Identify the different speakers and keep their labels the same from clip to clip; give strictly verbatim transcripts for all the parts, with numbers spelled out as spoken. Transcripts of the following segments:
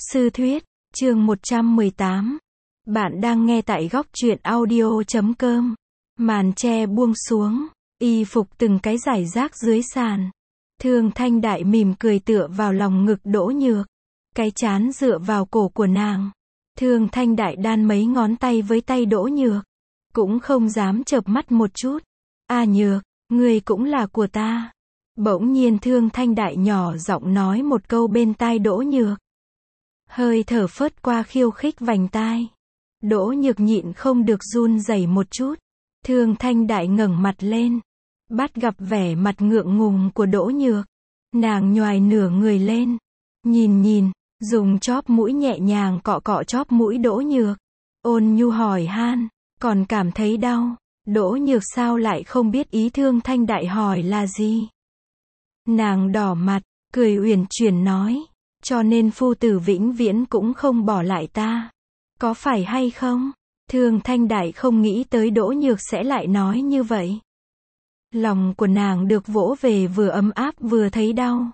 Speaker 1: Sư thuyết, chương một trăm mười tám. Bạn đang nghe tại góc truyện audio chấm com. Màn che buông xuống, y phục từng cái rải rác dưới sàn. Thương Thanh Đại mỉm cười tựa vào lòng ngực Đỗ Nhược. Cái trán dựa vào cổ của nàng. Thương Thanh Đại đan mấy ngón tay với tay Đỗ Nhược. Cũng không dám chợp mắt một chút. A Nhược, ngươi cũng là của ta. Bỗng nhiên Thương Thanh Đại nhỏ giọng nói một câu bên tai Đỗ Nhược. Hơi thở phớt qua khiêu khích vành tai. Đỗ Nhược nhịn không được run rẩy một chút. Thương Thanh Đại ngẩng mặt lên. Bắt gặp vẻ mặt ngượng ngùng của Đỗ Nhược. Nàng nhoài nửa người lên. Nhìn nhìn, dùng chóp mũi nhẹ nhàng cọ cọ chóp mũi Đỗ Nhược. Ôn nhu hỏi han, còn cảm thấy đau. Đỗ Nhược sao lại không biết ý Thương Thanh Đại hỏi là gì. Nàng đỏ mặt, cười uyển chuyển nói. Cho nên phu tử vĩnh viễn cũng không bỏ lại ta. Có phải hay không? Thương Thanh Đại không nghĩ tới Đỗ Nhược sẽ lại nói như vậy. Lòng của nàng được vỗ về vừa ấm áp vừa thấy đau.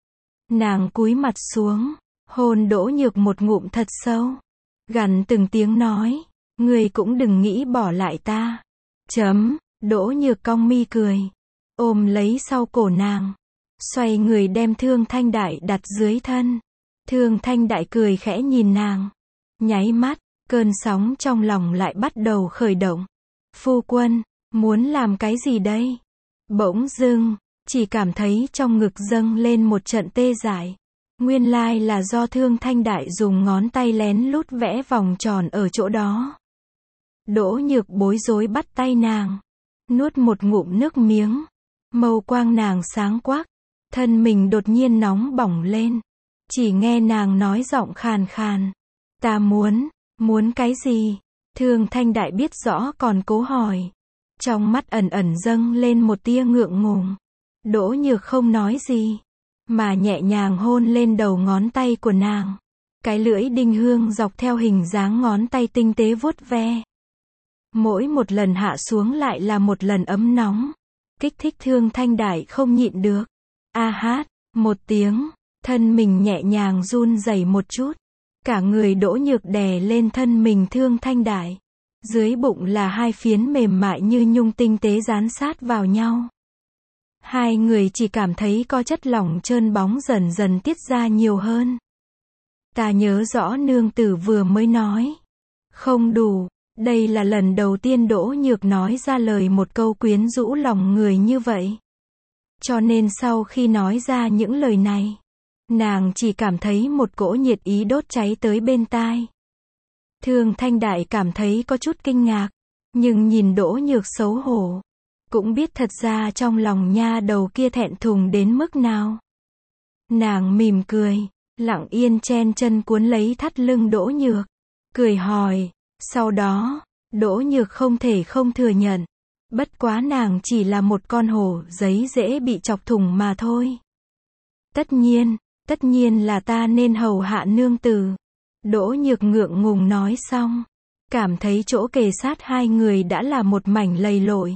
Speaker 1: Nàng cúi mặt xuống, hôn Đỗ Nhược một ngụm thật sâu. Gằn từng tiếng nói, ngươi cũng đừng nghĩ bỏ lại ta. Chấm, Đỗ Nhược cong mi cười. Ôm lấy sau cổ nàng. Xoay người đem Thương Thanh Đại đặt dưới thân. Thương Thanh Đại cười khẽ nhìn nàng. Nháy mắt, cơn sóng trong lòng lại bắt đầu khởi động. Phu quân, muốn làm cái gì đây? Bỗng dưng, chỉ cảm thấy trong ngực dâng lên một trận tê dại. Nguyên lai là do Thương Thanh Đại dùng ngón tay lén lút vẽ vòng tròn ở chỗ đó. Đỗ Nhược bối rối bắt tay nàng. Nuốt một ngụm nước miếng. Mâu quang nàng sáng quắc. Thân mình đột nhiên nóng bỏng lên. Chỉ nghe nàng nói giọng khàn khàn. Ta muốn, muốn cái gì? Thương Thanh Đại biết rõ còn cố hỏi. Trong mắt ẩn ẩn dâng lên một tia ngượng ngùng. Đỗ Nhược không nói gì. Mà nhẹ nhàng hôn lên đầu ngón tay của nàng. Cái lưỡi đinh hương dọc theo hình dáng ngón tay tinh tế vuốt ve. Mỗi một lần hạ xuống lại là một lần ấm nóng. Kích thích Thương Thanh Đại không nhịn được. A hát, một tiếng, thân mình nhẹ nhàng run rẩy một chút. Cả người Đỗ Nhược đè lên thân mình Thương Thanh Đại. Dưới bụng là hai phiến mềm mại như nhung tinh tế dán sát vào nhau. Hai người chỉ cảm thấy có chất lỏng trơn bóng dần dần tiết ra nhiều hơn. Ta nhớ rõ nương tử vừa mới nói. Không đủ, đây là lần đầu tiên Đỗ Nhược nói ra lời một câu quyến rũ lòng người như vậy. Cho nên sau khi nói ra những lời này, nàng chỉ cảm thấy một cỗ nhiệt ý đốt cháy tới bên tai. Thương Thanh Đại cảm thấy có chút kinh ngạc, nhưng nhìn Đỗ Nhược xấu hổ, cũng biết thật ra trong lòng nha đầu kia thẹn thùng đến mức nào. Nàng mỉm cười, lặng yên chen chân cuốn lấy thắt lưng Đỗ Nhược, cười hỏi, sau đó, Đỗ Nhược không thể không thừa nhận. Bất quá nàng chỉ là một con hổ giấy dễ bị chọc thủng mà thôi. Tất nhiên, tất nhiên là ta nên hầu hạ nương tử. Đỗ Nhược ngượng ngùng nói xong. Cảm thấy chỗ kề sát hai người đã là một mảnh lầy lội.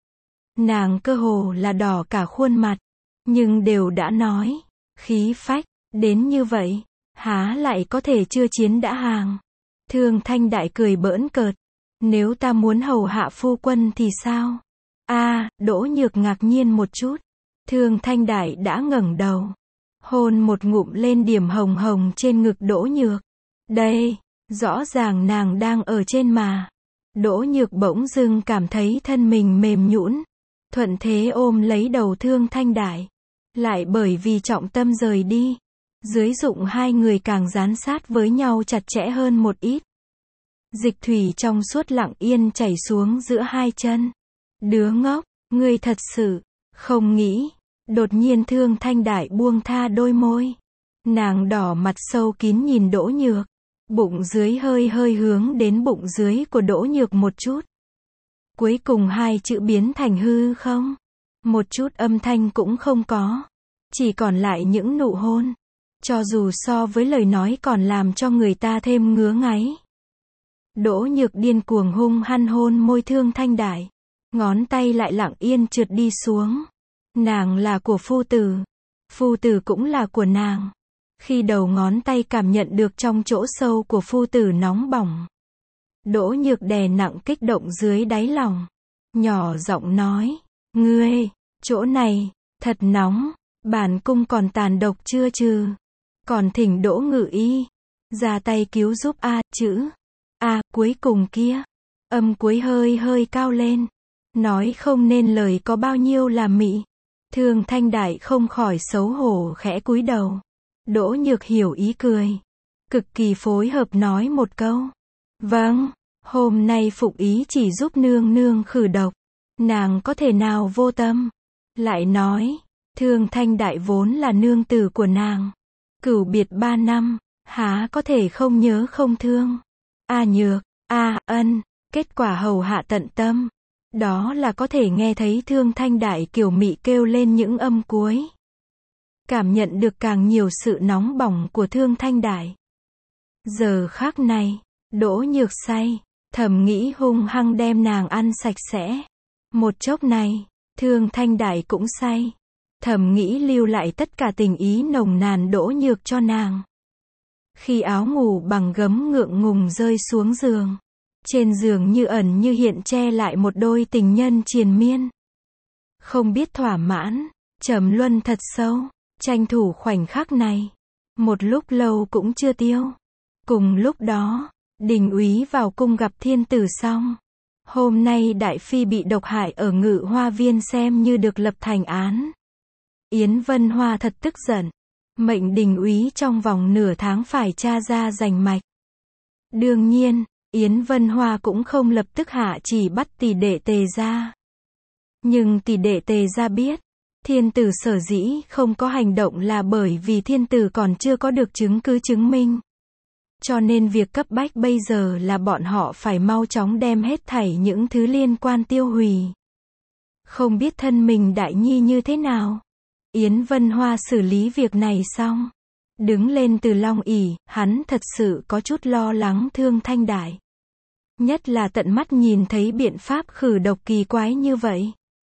Speaker 1: Nàng cơ hồ là đỏ cả khuôn mặt. Nhưng đều đã nói. Khí phách, đến như vậy. Há lại có thể chưa chiến đã hàng. Thương Thanh Đại cười bỡn cợt. Nếu ta muốn hầu hạ phu quân thì sao? A, à, Đỗ Nhược ngạc nhiên một chút. Thương Thanh Đại đã ngẩng đầu. Hôn một ngụm lên điểm hồng hồng trên ngực Đỗ Nhược. Đây, rõ ràng nàng đang ở trên mà. Đỗ Nhược bỗng dưng cảm thấy thân mình mềm nhũn. Thuận thế ôm lấy đầu Thương Thanh Đại. Lại bởi vì trọng tâm rời đi. Dưới dụng hai người càng dán sát với nhau chặt chẽ hơn một ít. Dịch thủy trong suốt lặng yên chảy xuống giữa hai chân. Đứa ngốc, ngươi thật sự, không nghĩ. Đột nhiên Thương Thanh Đại buông tha đôi môi. Nàng đỏ mặt sâu kín nhìn Đỗ Nhược. Bụng dưới hơi hơi hướng đến bụng dưới của Đỗ Nhược một chút. Cuối cùng hai chữ biến thành hư không. Một chút âm thanh cũng không có. Chỉ còn lại những nụ hôn. Cho dù so với lời nói còn làm cho người ta thêm ngứa ngáy. Đỗ Nhược điên cuồng hung hăng hôn môi Thương Thanh Đại. Ngón tay lại lặng yên trượt đi xuống. Nàng là của phu tử. Phu tử cũng là của nàng. Khi đầu ngón tay cảm nhận được trong chỗ sâu của phu tử nóng bỏng, Đỗ Nhược đè nặng kích động dưới đáy lòng, nhỏ giọng nói, ngươi, chỗ này, thật nóng, bản cung còn tàn độc chưa trừ, còn thỉnh Đỗ ngự y, ra tay cứu giúp a, chữ, a, cuối cùng kia, âm cuối hơi hơi cao lên, nói không nên lời có bao nhiêu là mị. Thương Thanh Đại không khỏi xấu hổ khẽ cúi đầu. Đỗ Nhược hiểu ý cười, cực kỳ phối hợp nói một câu, vâng, hôm nay Phục Ý chỉ giúp nương nương khử độc, nàng có thể nào vô tâm. Lại nói, Thương Thanh Đại vốn là nương tử của nàng, cửu biệt ba năm, há có thể không nhớ không thương. A Nhược, a Ân, kết quả hầu hạ tận tâm, đó là có thể nghe thấy Thương Thanh Đại kiều mị kêu lên những âm cuối. Cảm nhận được càng nhiều sự nóng bỏng của Thương Thanh Đại. Giờ khắc này, Đỗ Nhược say, thầm nghĩ hung hăng đem nàng ăn sạch sẽ. Một chốc này, Thương Thanh Đại cũng say, thầm nghĩ lưu lại tất cả tình ý nồng nàn Đỗ Nhược cho nàng. Khi áo ngủ bằng gấm ngượng ngùng rơi xuống giường, trên giường như ẩn như hiện che lại một đôi tình nhân triền miên. Không biết thỏa mãn, trầm luân thật sâu, tranh thủ khoảnh khắc này. Một lúc lâu cũng chưa tiêu. Cùng lúc đó, Đình úy vào cung gặp thiên tử xong. Hôm nay Đại Phi bị độc hại ở Ngự Hoa Viên xem như được lập thành án. Yến Vân Hoa thật tức giận, mệnh Đình úy trong vòng nửa tháng phải tra ra rành mạch. Đương nhiên, Yến Vân Hoa cũng không lập tức hạ chỉ bắt tỷ đệ Tề gia. Nhưng tỷ đệ Tề gia biết, thiên tử sở dĩ không có hành động là bởi vì thiên tử còn chưa có được chứng cứ chứng minh. Cho nên việc cấp bách bây giờ là bọn họ phải mau chóng đem hết thảy những thứ liên quan tiêu hủy. Không biết thân mình Đại Nhi như thế nào. Yến Vân Hoa xử lý việc này xong, đứng lên từ long ỷ, hắn thật sự có chút lo lắng Thương Thanh Đại. Nhất là tận mắt nhìn thấy biện pháp khử độc kỳ quái như vậy.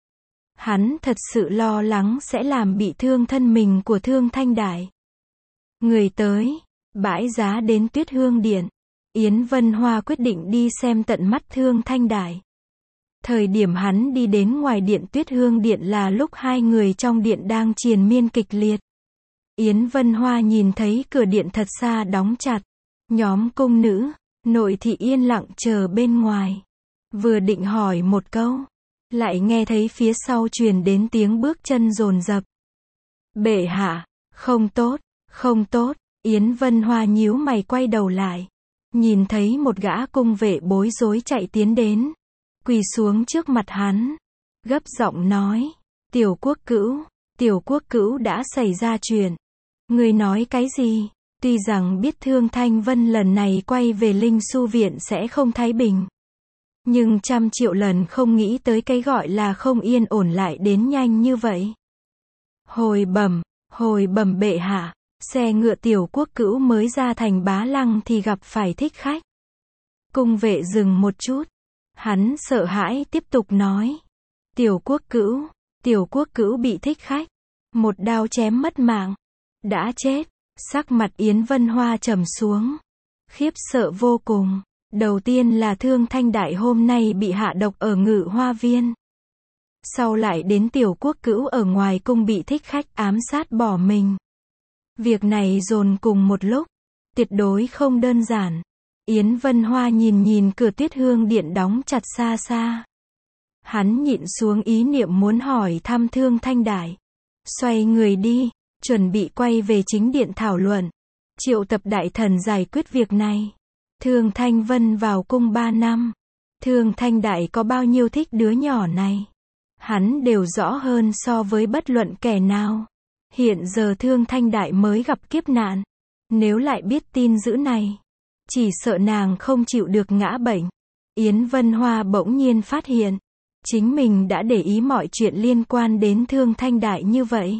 Speaker 1: Hắn thật sự lo lắng sẽ làm bị thương thân mình của Thương Thanh Đại. Người tới, bãi giá đến Tuyết Hương Điện. Yến Vân Hoa quyết định đi xem tận mắt Thương Thanh Đại. Thời điểm hắn đi đến ngoài điện Tuyết Hương Điện là lúc hai người trong điện đang triền miên kịch liệt. Yến Vân Hoa nhìn thấy cửa điện thật xa đóng chặt. Nhóm cung nữ, nội thị yên lặng chờ bên ngoài. Vừa định hỏi một câu, lại nghe thấy phía sau truyền đến tiếng bước chân dồn dập. Bệ hạ, không tốt, không tốt. Yến Vân Hoa nhíu mày quay đầu lại, nhìn thấy một gã cung vệ bối rối chạy tiến đến, quỳ xuống trước mặt hắn, gấp giọng nói, tiểu quốc cữu, tiểu quốc cữu đã xảy ra chuyện. Người nói cái gì? Tuy rằng biết Thương Thanh Vân lần này quay về Linh Su Viện sẽ không thái bình, nhưng trăm triệu lần không nghĩ tới cái gọi là không yên ổn lại đến nhanh như vậy. Hồi bẩm, hồi bẩm bệ hạ, xe ngựa tiểu quốc cữu mới ra thành Bá Lăng thì gặp phải thích khách. Cung vệ dừng một chút, hắn sợ hãi tiếp tục nói, tiểu quốc cữu, tiểu quốc cữu bị thích khách, một đao chém mất mạng, đã chết. Sắc mặt Yến Vân Hoa trầm xuống, khiếp sợ vô cùng. Đầu tiên là Thương Thanh Đại hôm nay bị hạ độc ở Ngự Hoa Viên. Sau lại đến tiểu quốc cữu ở ngoài cung bị thích khách ám sát bỏ mình. Việc này dồn cùng một lúc, tuyệt đối không đơn giản. Yến Vân Hoa nhìn nhìn cửa Tuyết Hương Điện đóng chặt xa xa. Hắn nhịn xuống ý niệm muốn hỏi thăm Thương Thanh Đại. Xoay người đi, chuẩn bị quay về chính điện thảo luận. Triệu tập đại thần giải quyết việc này. Thương Thanh Vân vào cung ba năm. Thương Thanh Đại có bao nhiêu thích đứa nhỏ này. Hắn đều rõ hơn so với bất luận kẻ nào. Hiện giờ Thương Thanh Đại mới gặp kiếp nạn. Nếu lại biết tin dữ này, chỉ sợ nàng không chịu được ngã bệnh. Yến Vân Hoa bỗng nhiên phát hiện, chính mình đã để ý mọi chuyện liên quan đến Thương Thanh Đại như vậy.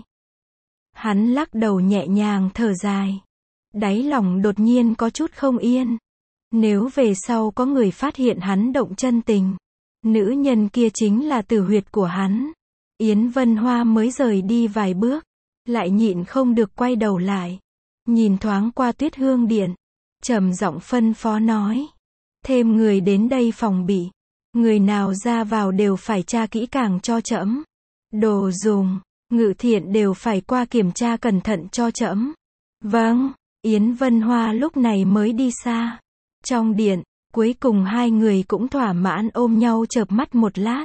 Speaker 1: Hắn lắc đầu nhẹ nhàng thở dài. Đáy lòng đột nhiên có chút không yên. Nếu về sau có người phát hiện hắn động chân tình, nữ nhân kia chính là tử huyệt của hắn. Yến Vân Hoa mới rời đi vài bước, lại nhịn không được quay đầu lại. nhìn thoáng qua Tuyết Hương Điện, trầm giọng phân phó nói. Thêm người đến đây phòng bị. Người nào ra vào đều phải tra kỹ càng cho trẫm. Đồ dùng, ngự thiện đều phải qua kiểm tra cẩn thận cho trẫm. Vâng, Yến Vân Hoa lúc này mới đi xa. Trong điện, cuối cùng hai người cũng thỏa mãn ôm nhau chợp mắt một lát.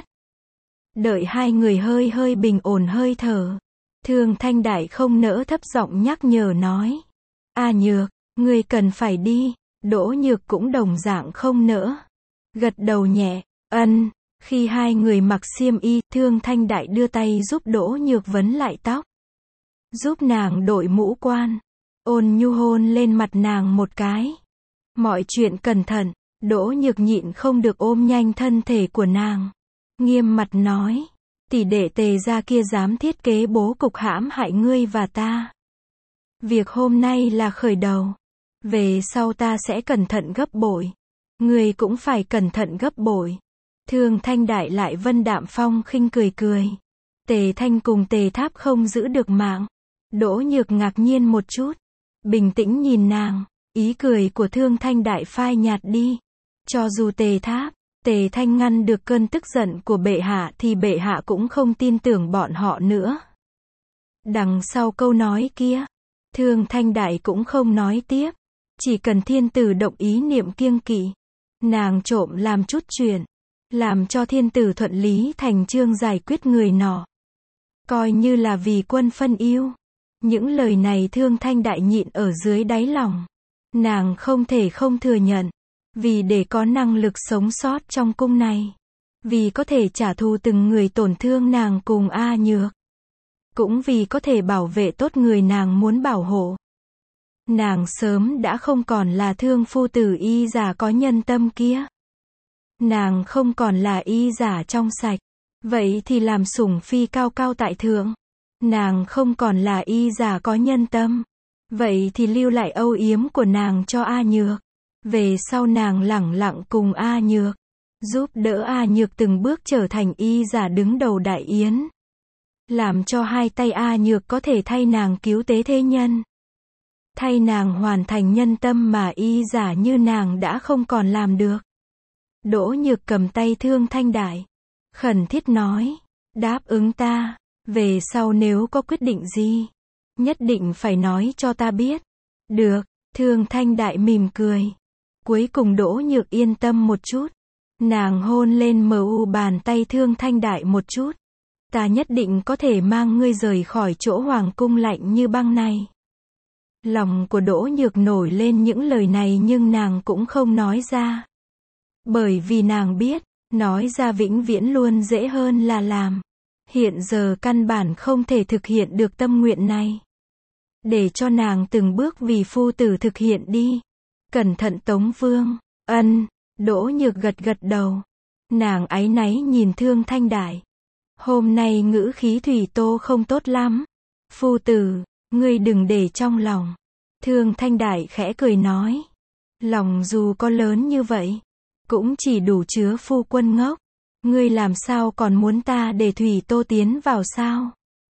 Speaker 1: Đợi hai người hơi hơi bình ổn hơi thở, Thương Thanh Đại không nỡ thấp giọng nhắc nhở nói. A Nhược, ngươi cần phải đi. Đỗ Nhược cũng đồng dạng không nỡ. Gật đầu nhẹ, ân. Khi hai người mặc xiêm y, Thương Thanh Đại đưa tay giúp Đỗ Nhược vấn lại tóc. Giúp nàng đội mũ quan. Ôn nhu hôn lên mặt nàng một cái. Mọi chuyện cẩn thận. Đỗ Nhược nhịn không được ôm nhanh thân thể của nàng. Nghiêm mặt nói. Tỷ đệ Tề gia kia dám thiết kế bố cục hãm hại ngươi và ta. Việc hôm nay là khởi đầu. Về sau ta sẽ cẩn thận gấp bội. Ngươi cũng phải cẩn thận gấp bội. Thương Thanh Đại lại vân đạm phong khinh cười cười. Tề Thanh cùng Tề Tháp không giữ được mạng. Đỗ Nhược ngạc nhiên một chút. Bình tĩnh nhìn nàng. Ý cười của Thương Thanh Đại phai nhạt đi. Cho dù Tề Tháp, Tề Thanh ngăn được cơn tức giận của bệ hạ thì bệ hạ cũng không tin tưởng bọn họ nữa. Đằng sau câu nói kia, Thương Thanh Đại cũng không nói tiếp. Chỉ cần thiên tử động ý niệm kiêng kỵ, nàng trộm làm chút chuyện, làm cho thiên tử thuận lý thành chương giải quyết người nọ. Coi như là vì quân phân yêu. Những lời này Thương Thanh Đại nhịn ở dưới đáy lòng. Nàng không thể không thừa nhận. Vì để có năng lực sống sót trong cung này. Vì có thể trả thù từng người tổn thương nàng cùng A Nhược. Cũng vì có thể bảo vệ tốt người nàng muốn bảo hộ. Nàng sớm đã không còn là thương phu tử y giả có nhân tâm kia. Nàng không còn là y giả trong sạch. Vậy thì làm sủng phi cao cao tại thượng. Nàng không còn là y giả có nhân tâm. Vậy thì lưu lại âu yếm của nàng cho A Nhược. Về sau nàng lẳng lặng cùng A Nhược. Giúp đỡ A Nhược từng bước trở thành y giả đứng đầu đại yến. Làm cho hai tay A Nhược có thể thay nàng cứu tế thế nhân. Thay nàng hoàn thành nhân tâm mà y giả như nàng đã không còn làm được. Đỗ Nhược cầm tay Thương Thanh Đại. Khẩn thiết nói. Đáp ứng ta. Về sau nếu có quyết định gì, nhất định phải nói cho ta biết. Được. Thương Thanh Đại mỉm cười. Cuối cùng Đỗ Nhược yên tâm một chút. Nàng hôn lên mờ u bàn tay Thương Thanh Đại một chút. Ta nhất định có thể mang ngươi rời khỏi chỗ hoàng cung lạnh như băng này. Lòng của Đỗ Nhược nổi lên những lời này nhưng nàng cũng không nói ra. Bởi vì nàng biết, nói ra vĩnh viễn luôn dễ hơn là làm. Hiện giờ căn bản không thể thực hiện được tâm nguyện này. Để cho nàng từng bước vì phu tử thực hiện đi. Cẩn thận Tống Vương. Ân. Đỗ Nhược gật gật đầu. Nàng áy náy nhìn Thương Thanh Đại. Hôm nay ngữ khí Thủy Tô không tốt lắm. Phu tử, ngươi đừng để trong lòng. Thương Thanh Đại khẽ cười nói. Lòng dù có lớn như vậy, cũng chỉ đủ chứa phu quân ngốc. Ngươi làm sao còn muốn ta để Thủy Tô tiến vào sao?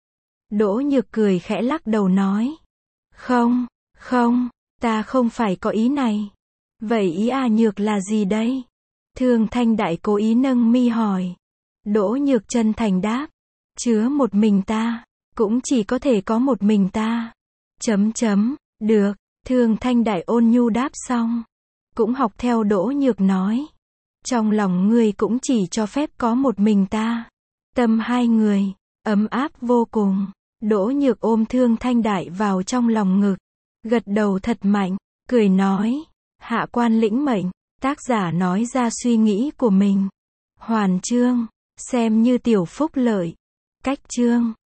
Speaker 1: Đỗ Nhược cười khẽ lắc đầu nói. Không, không, ta không phải có ý này. Vậy ý A Nhược là gì đây? Thương Thanh Đại cố ý nâng mi hỏi. Đỗ Nhược chân thành đáp. Chứa một mình ta, cũng chỉ có thể có một mình ta. Chấm chấm, được. Thương Thanh Đại ôn nhu đáp xong. Cũng học theo Đỗ Nhược nói. Trong lòng ngươi cũng chỉ cho phép có một mình ta. Tâm hai người, ấm áp vô cùng. Đỗ Nhược ôm Thương Thanh Đại vào trong lòng ngực. Gật đầu thật mạnh, cười nói. Hạ quan lĩnh mệnh. Tác giả nói ra suy nghĩ của mình. Hoàn chương, xem như tiểu phúc lợi. Cách chương.